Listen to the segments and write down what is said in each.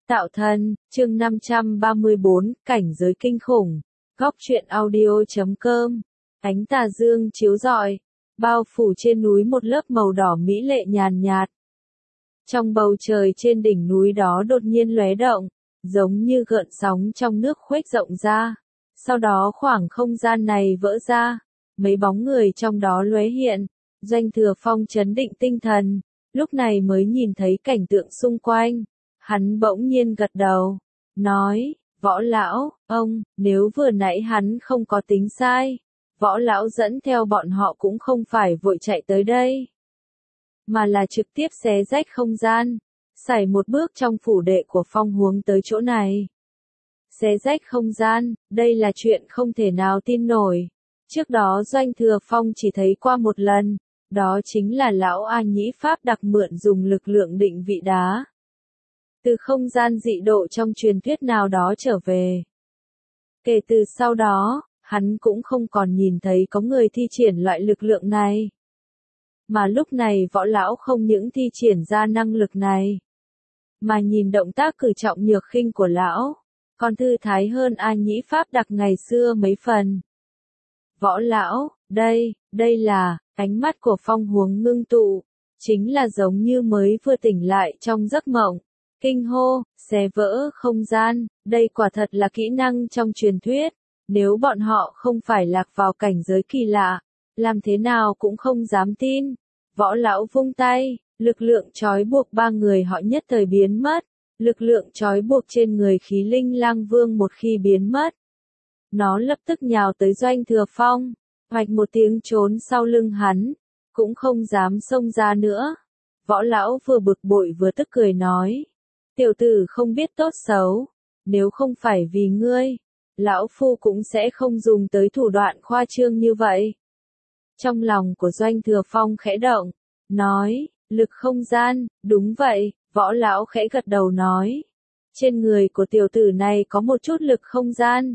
Tạo thân, chương 534, cảnh giới kinh khủng. Góc truyện audio.com. Ánh tà dương chiếu rọi, bao phủ trên núi một lớp màu đỏ mỹ lệ nhàn nhạt. Trong bầu trời trên đỉnh núi đó đột nhiên lóe động, giống như gợn sóng trong nước khuếch rộng ra. Sau đó khoảng không gian này vỡ ra, mấy bóng người trong đó lóe hiện. Doanh Thừa Phong chấn định tinh thần, lúc này mới nhìn thấy cảnh tượng xung quanh. Hắn bỗng nhiên gật đầu, nói, Võ Lão, ông, nếu vừa nãy hắn không có tính sai, Võ Lão dẫn theo bọn họ cũng không phải vội chạy tới đây, mà là trực tiếp xé rách không gian, sải một bước trong phủ đệ của Phong Huống tới chỗ này. Xé rách không gian, đây là chuyện không thể nào tin nổi. Trước đó Doanh Thừa Phong chỉ thấy qua một lần, đó chính là lão A Nhĩ Pháp đặc mượn dùng lực lượng định vị đá. Từ không gian dị độ trong truyền thuyết nào đó trở về. Kể từ sau đó, hắn cũng không còn nhìn thấy có người thi triển loại lực lượng này. Mà lúc này Võ Lão không những thi triển ra năng lực này, mà nhìn động tác cử trọng nhược khinh của lão, còn thư thái hơn A Nhĩ Pháp đặc ngày xưa mấy phần. Võ Lão, đây là, ánh mắt của Phong Huống ngưng tụ, chính là giống như mới vừa tỉnh lại trong giấc mộng. Kinh hô, xé vỡ không gian, đây quả thật là kỹ năng trong truyền thuyết, nếu bọn họ không phải lạc vào cảnh giới kỳ lạ, làm thế nào cũng không dám tin. Võ Lão vung tay, lực lượng trói buộc ba người họ nhất thời biến mất, lực lượng trói buộc trên người Khí Linh Lang Vương một khi biến mất. Nó lập tức nhào tới Doanh Thừa Phong, hoạch một tiếng trốn sau lưng hắn, cũng không dám xông ra nữa. Võ Lão vừa bực bội vừa tức cười nói. Tiểu tử không biết tốt xấu, nếu không phải vì ngươi, lão phu cũng sẽ không dùng tới thủ đoạn khoa trương như vậy. Trong lòng của Doanh Thừa Phong khẽ động, nói, lực không gian, đúng vậy, Võ Lão khẽ gật đầu nói. Trên người của tiểu tử này có một chút lực không gian.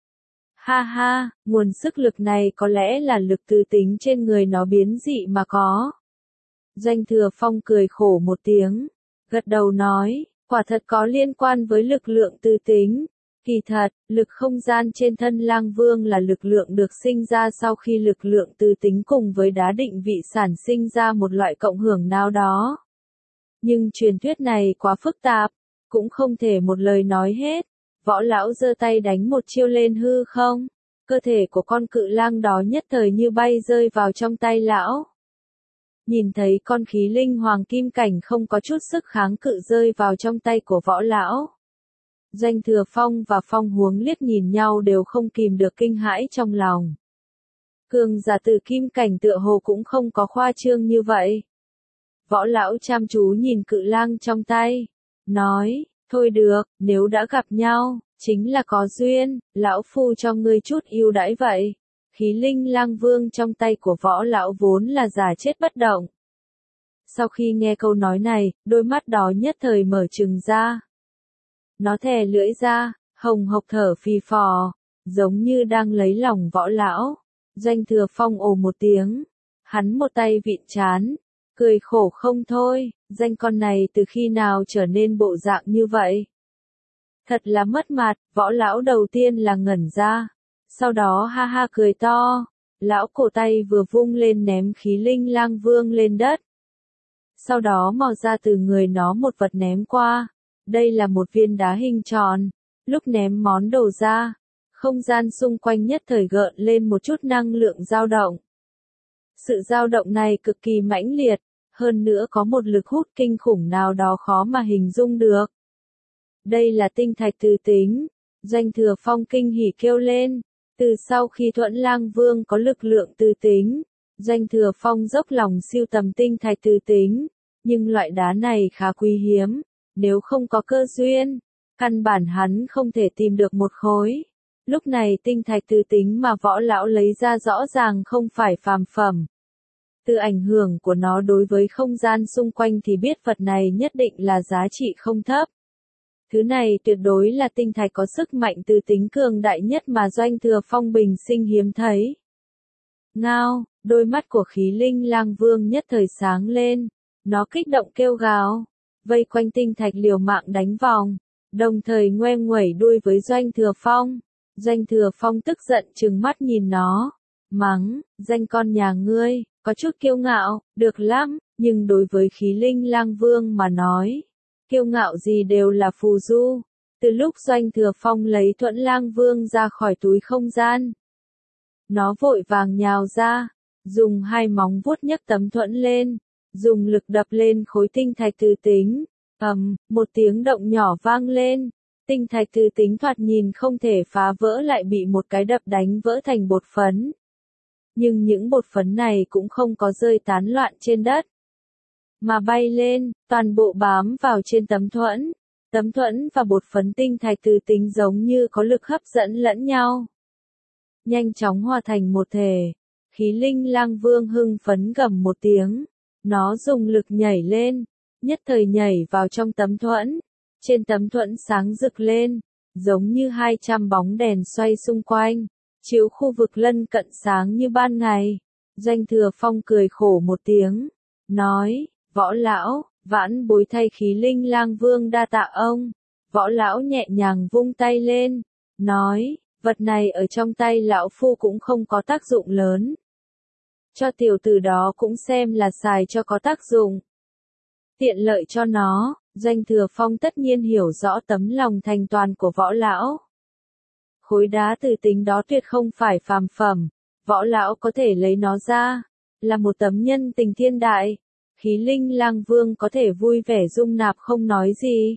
Ha ha, nguồn sức lực này có lẽ là lực tư tính trên người nó biến dị mà có. Doanh Thừa Phong cười khổ một tiếng, gật đầu nói. Quả thật có liên quan với lực lượng tư tính. Kỳ thật, lực không gian trên thân Lang Vương là lực lượng được sinh ra sau khi lực lượng tư tính cùng với đá định vị sản sinh ra một loại cộng hưởng nào đó. Nhưng truyền thuyết này quá phức tạp, cũng không thể một lời nói hết. Võ Lão giơ tay đánh một chiêu lên hư không, cơ thể của con cự lang đó nhất thời như bay rơi vào trong tay lão. Nhìn thấy con khí linh hoàng kim cảnh không có chút sức kháng cự rơi vào trong tay của Võ Lão. Doanh Thừa Phong và Phong Huống liếc nhìn nhau đều không kìm được kinh hãi trong lòng. Cường giả từ kim cảnh tựa hồ cũng không có khoa trương như vậy. Võ Lão chăm chú nhìn cự lang trong tay, nói, thôi được, nếu đã gặp nhau, chính là có duyên, lão phu cho ngươi chút ưu đãi vậy. Khí Linh Lang Vương trong tay của Võ Lão vốn là giả chết bất động. Sau khi nghe câu nói này, đôi mắt đó nhất thời mở trừng ra. Nó thè lưỡi ra, hồng hộc thở phì phò, giống như đang lấy lòng Võ Lão. Doanh Thừa Phong ồ một tiếng, hắn một tay vịn trán, cười khổ không thôi, danh con này từ khi nào trở nên bộ dạng như vậy? Thật là mất mặt, Võ Lão đầu tiên là ngẩn ra. Sau đó ha ha cười to, lão cổ tay vừa vung lên ném Khí Linh Lang Vương lên đất. Sau đó mò ra từ người nó một vật ném qua, đây là một viên đá hình tròn, lúc ném món đồ ra, không gian xung quanh nhất thời gợn lên một chút năng lượng dao động. Sự dao động này cực kỳ mãnh liệt, hơn nữa có một lực hút kinh khủng nào đó khó mà hình dung được. Đây là tinh thạch tư tính, Doanh Thừa Phong kinh hỉ kêu lên. Từ sau khi Thuẫn Lang Vương có lực lượng tư tính, Doanh Thừa Phong dốc lòng siêu tầm tinh thạch tư tính, nhưng loại đá này khá quý hiếm, nếu không có cơ duyên, căn bản hắn không thể tìm được một khối. Lúc này tinh thạch tư tính mà Võ Lão lấy ra rõ ràng không phải phàm phẩm. Từ ảnh hưởng của nó đối với không gian xung quanh thì biết vật này nhất định là giá trị không thấp. Thứ này tuyệt đối là tinh thạch có sức mạnh từ tính cường đại nhất mà Doanh Thừa Phong bình sinh hiếm thấy. Ngao, đôi mắt của Khí Linh Lang Vương nhất thời sáng lên, nó kích động kêu gào, vây quanh tinh thạch liều mạng đánh vòng, đồng thời ngoe nguẩy đuôi với Doanh Thừa Phong. Doanh Thừa Phong tức giận trừng mắt nhìn nó, mắng, danh con nhà ngươi, có chút kiêu ngạo, được lắm, nhưng đối với Khí Linh Lang Vương mà nói, kiêu ngạo gì đều là phù du. Từ lúc Doanh Thừa Phong lấy Thuẫn Lang Vương ra khỏi túi không gian, nó vội vàng nhào ra, dùng hai móng vuốt nhấc tấm thuẫn lên, dùng lực đập lên khối tinh thạch từ tính. Một tiếng động nhỏ vang lên, tinh thạch từ tính thoạt nhìn không thể phá vỡ lại bị một cái đập đánh vỡ thành bột phấn. Nhưng những bột phấn này cũng không có rơi tán loạn trên đất, mà bay lên, toàn bộ bám vào trên tấm thuẫn. Tấm thuẫn và bột phấn tinh thạch từ tính giống như có lực hấp dẫn lẫn nhau, nhanh chóng hòa thành một thể. Khí Linh Lang Vương hưng phấn gầm một tiếng, nó dùng lực nhảy lên, nhất thời nhảy vào trong tấm thuẫn. Trên tấm thuẫn sáng rực lên, giống như 200 bóng đèn xoay xung quanh, chiếu khu vực lân cận sáng như ban ngày. Doanh Thừa Phong cười khổ một tiếng, nói, Võ Lão, vãn bối thay Khí Linh Lang Vương đa tạ ông. Võ Lão nhẹ nhàng vung tay lên, nói, vật này ở trong tay lão phu cũng không có tác dụng lớn. Cho tiểu tử đó cũng xem là xài cho có tác dụng, tiện lợi cho nó. Doanh Thừa Phong tất nhiên hiểu rõ tấm lòng thành toàn của Võ Lão. Khối đá từ tính đó tuyệt không phải phàm phẩm, Võ Lão có thể lấy nó ra, là một tấm nhân tình thiên đại. Khí Linh Lang Vương có thể vui vẻ dung nạp không nói gì.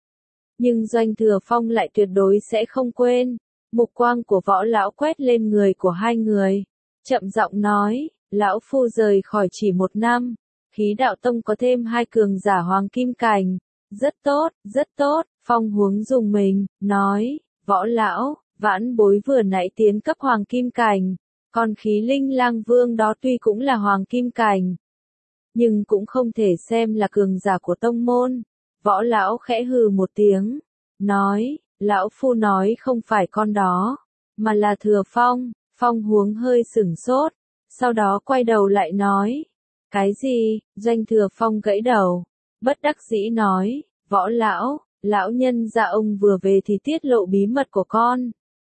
Nhưng Doanh Thừa Phong lại tuyệt đối sẽ không quên. Mục quang của Võ Lão quét lên người của hai người, chậm giọng nói, lão phu rời khỏi chỉ 1 năm, Khí Đạo Tông có thêm 2 cường giả hoàng kim cảnh. Rất tốt, rất tốt. Phong Huống dùng mình, nói, Võ Lão, vãn bối vừa nãy tiến cấp hoàng kim cảnh, còn Khí Linh Lang Vương đó tuy cũng là hoàng kim cảnh, nhưng cũng không thể xem là cường giả của tông môn. Võ Lão khẽ hừ một tiếng, nói, lão phu nói không phải con đó, mà là Thừa Phong. Phong Huống hơi sửng sốt, sau đó quay đầu lại nói, cái gì? Doanh Thừa Phong gãy đầu, bất đắc dĩ nói, Võ Lão, lão nhân gia ông vừa về thì tiết lộ bí mật của con.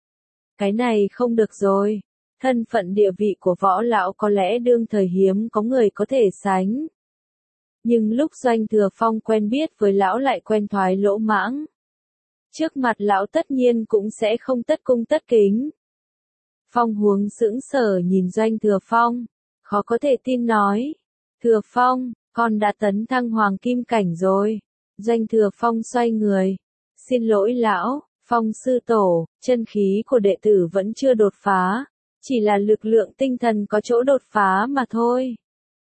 Cái này không được rồi. Thân phận địa vị của Võ Lão có lẽ đương thời hiếm có người có thể sánh. Nhưng lúc Doanh Thừa Phong quen biết với lão lại quen thoái lỗ mãng. Trước mặt lão tất nhiên cũng sẽ không tất cung tất kính. Phong Huống sững sờ nhìn Doanh Thừa Phong, khó có thể tin nói, Thừa Phong, con đã tấn thăng hoàng kim cảnh rồi. Doanh Thừa Phong xoay người, xin lỗi lão, Phong sư tổ, chân khí của đệ tử vẫn chưa đột phá, chỉ là lực lượng tinh thần có chỗ đột phá mà thôi.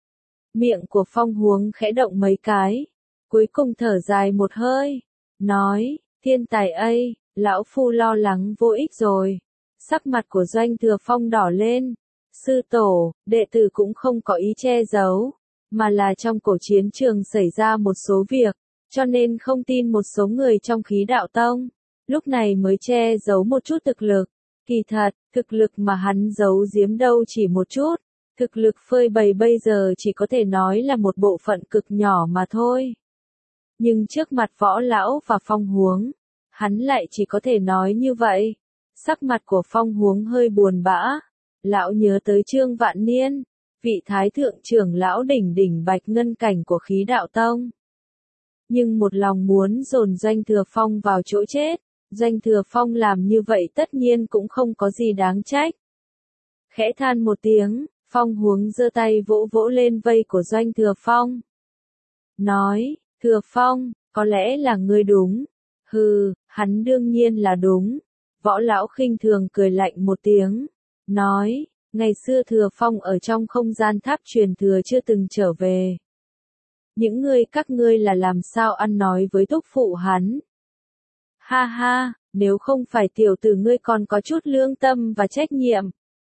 Miệng của Phong Huống khẽ động mấy cái, cuối cùng thở dài một hơi, nói, thiên tài ấy, lão phu lo lắng vô ích rồi. Sắc mặt của Doanh Thừa Phong đỏ lên, sư tổ, đệ tử cũng không có ý che giấu, mà là trong cổ chiến trường xảy ra một số việc, cho nên không tin một số người trong Khí Đạo Tông, lúc này mới che giấu một chút thực lực. Kỳ thật, thực lực mà hắn giấu giếm đâu chỉ một chút, thực lực phơi bày bây giờ chỉ có thể nói là một bộ phận cực nhỏ mà thôi. Nhưng trước mặt Võ Lão và Phong Huống, hắn lại chỉ có thể nói như vậy. Sắc mặt của Phong Huống hơi buồn bã, lão nhớ tới Trương Vạn Niên, vị thái thượng trưởng lão đỉnh đỉnh bạch ngân cảnh của Khí Đạo Tông. Nhưng một lòng muốn dồn Doanh Thừa Phong vào chỗ chết, Doanh Thừa Phong làm như vậy tất nhiên cũng không có gì đáng trách. Khẽ than một tiếng, Phong Huống giơ tay vỗ vỗ lên vây của Doanh Thừa Phong. Nói, Thừa Phong, có lẽ là ngươi đúng. Hừ, hắn đương nhiên là đúng. Võ Lão khinh thường cười lạnh một tiếng, nói, ngày xưa Thừa Phong ở trong không gian tháp truyền thừa chưa từng trở về. Những các ngươi là làm sao ăn nói với thúc phụ hắn? Ha ha, nếu không phải tiểu tử ngươi còn có chút lương tâm và trách nhiệm,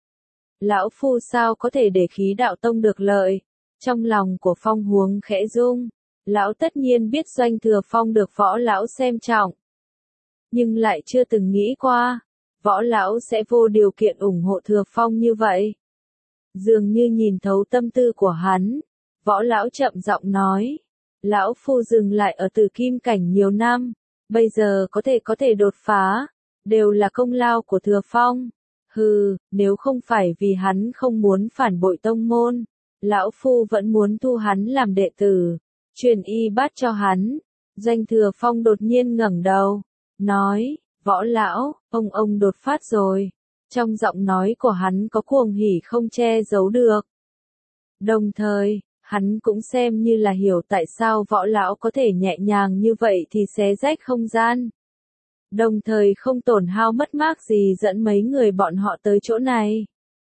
lão phu sao có thể để Khí Đạo Tông được lợi? Trong lòng của Phong Huống khẽ rung, lão tất nhiên biết Doanh Thừa Phong được Võ Lão xem trọng, nhưng lại chưa từng nghĩ qua, Võ Lão sẽ vô điều kiện ủng hộ Thừa Phong như vậy. Dường như nhìn thấu tâm tư của hắn, Võ Lão chậm giọng nói, lão phu dừng lại ở Tử Kim cảnh nhiều năm, bây giờ có thể đột phá, đều là công lao của Thừa Phong. Hừ, nếu không phải vì hắn không muốn phản bội tông môn, lão phu vẫn muốn thu hắn làm đệ tử, truyền y bát cho hắn. Doanh Thừa Phong đột nhiên ngẩng đầu, nói, Võ lão, ông đột phát rồi. Trong giọng nói của hắn có cuồng hỉ không che giấu được. Đồng thời, hắn cũng xem như là hiểu tại sao Võ lão có thể nhẹ nhàng như vậy thì xé rách không gian. Đồng thời không tổn hao mất mát gì dẫn mấy người bọn họ tới chỗ này.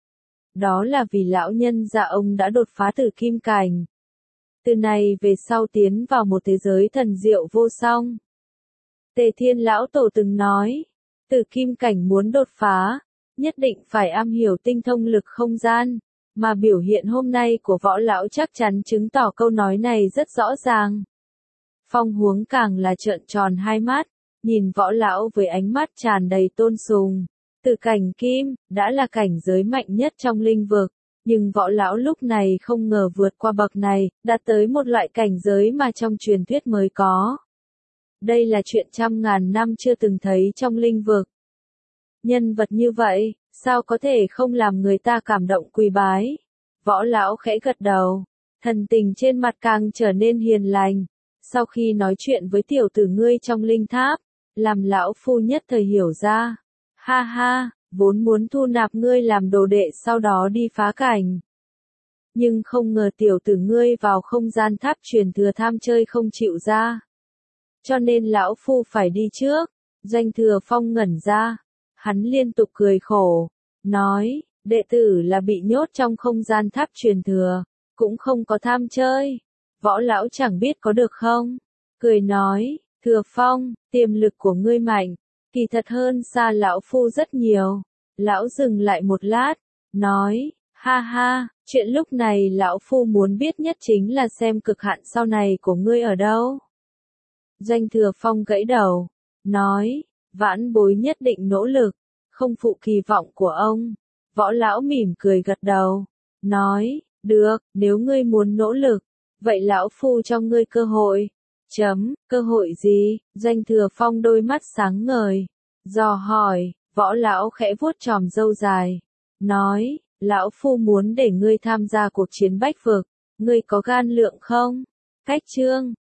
Đó là vì lão nhân gia ông đã đột phá từ kim cảnh. Từ này về sau tiến vào một thế giới thần diệu vô song. Tề Thiên lão tổ từng nói, từ kim cảnh muốn đột phá, nhất định phải am hiểu tinh thông lực không gian, mà biểu hiện hôm nay của Võ lão chắc chắn chứng tỏ câu nói này rất rõ ràng. Phong Huống càng là trợn tròn hai mắt, nhìn Võ lão với ánh mắt tràn đầy tôn sùng. Từ cảnh kim, đã là cảnh giới mạnh nhất trong linh vực, nhưng Võ lão lúc này không ngờ vượt qua bậc này, đạt tới một loại cảnh giới mà trong truyền thuyết mới có. Đây là chuyện trăm ngàn năm chưa từng thấy trong linh vực. Nhân vật như vậy, sao có thể không làm người ta cảm động quỳ bái? Võ lão khẽ gật đầu, thần tình trên mặt càng trở nên hiền lành. Sau khi nói chuyện với tiểu tử ngươi trong linh tháp, làm lão phu nhất thời hiểu ra. Ha ha, vốn muốn thu nạp ngươi làm đồ đệ sau đó đi phá cảnh. Nhưng không ngờ tiểu tử ngươi vào không gian tháp truyền thừa tham chơi không chịu ra. Cho nên lão phu phải đi trước. Doanh Thừa Phong ngẩn ra. Hắn liên tục cười khổ. Nói, đệ tử là bị nhốt trong không gian tháp truyền thừa. Cũng không có tham chơi. Võ lão chẳng biết có được không? Cười nói, Thừa Phong, tiềm lực của ngươi mạnh. Kỳ thật hơn xa lão phu rất nhiều. Lão dừng lại một lát. Nói, ha ha, chuyện lúc này lão phu muốn biết nhất chính là xem cực hạn sau này của ngươi ở đâu. Doanh Thừa Phong gãy đầu, nói, vãn bối nhất định nỗ lực, không phụ kỳ vọng của ông. Võ lão mỉm cười gật đầu, nói, được, nếu ngươi muốn nỗ lực, vậy lão phu cho ngươi cơ hội. Cơ hội gì? Doanh Thừa Phong đôi mắt sáng ngời, dò hỏi. Võ lão khẽ vuốt chòm râu dài, nói, lão phu muốn để ngươi tham gia cuộc chiến bách vực, ngươi có gan lượng không? Cách chương